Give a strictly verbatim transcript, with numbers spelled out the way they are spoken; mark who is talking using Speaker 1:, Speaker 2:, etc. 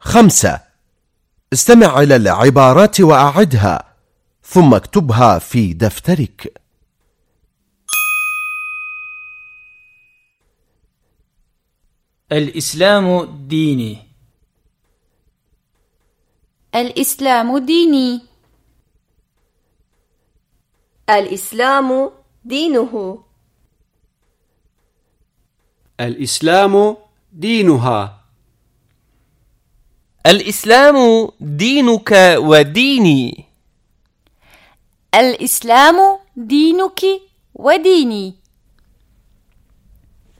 Speaker 1: خمسة. استمع إلى العبارات وأعدها ثم اكتبها في دفترك.
Speaker 2: الإسلام ديني.
Speaker 3: الإسلام ديني.
Speaker 4: الإسلام دينه.
Speaker 5: الإسلام دينها.
Speaker 6: الإسلام دينك وديني.
Speaker 3: الإسلام دينك وديني.